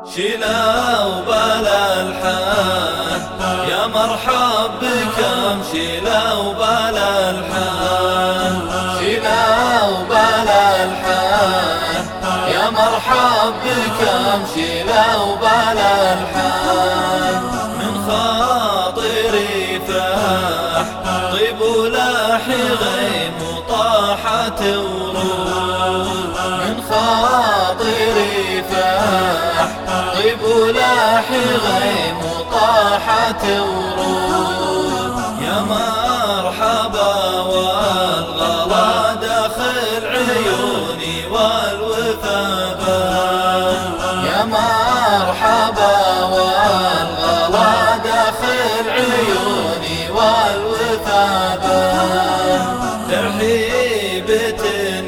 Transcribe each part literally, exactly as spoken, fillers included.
شيلا وبلا الحان يا مرحب بكم شيلا وبلا الحان شيلا وبلا الحان يا مرحب بكم شيلا وبلا الحان من خاطري فاح طيب ولاحي غيم وطاحت وروح من خاطري فاح طيب ولاحي غيم وطاحت وروح يا مرحبا والغلا داخل عيوني والوفا بان يا مرحبا والغلا داخل عيوني والوفا بان ترحيبة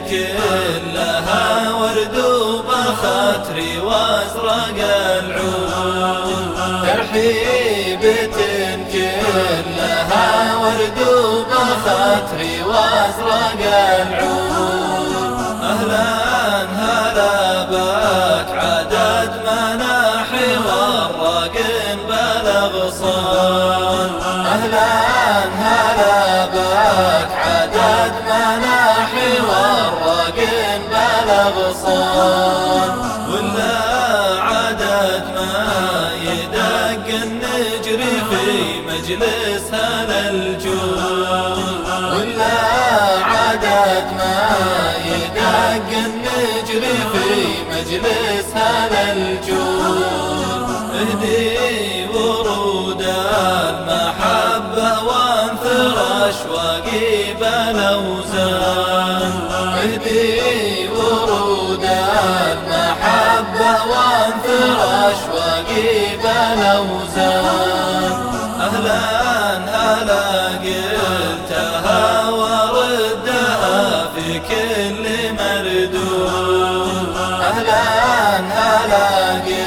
كلها ورد وبخاطري وازرق العود ترحيبة كلها ورد وبخاطري وازرق العود أهلا هلا بك عدد مناحي والرقم بلغ صال أهلا هلا بك عدد مناحي والرقم بلغ صال ولا عدد ما يدق النجري في مجلس هلا الجود ولا عدد ما يدق النجري في مجلس هلا الجود اهدي ورود المحبة وانثر اشواقي بلوزان اهدي ورود المحبة وانثر اشواقي بلوزان اهلا هلا قلتها وردها في كل مردود أهلا هلا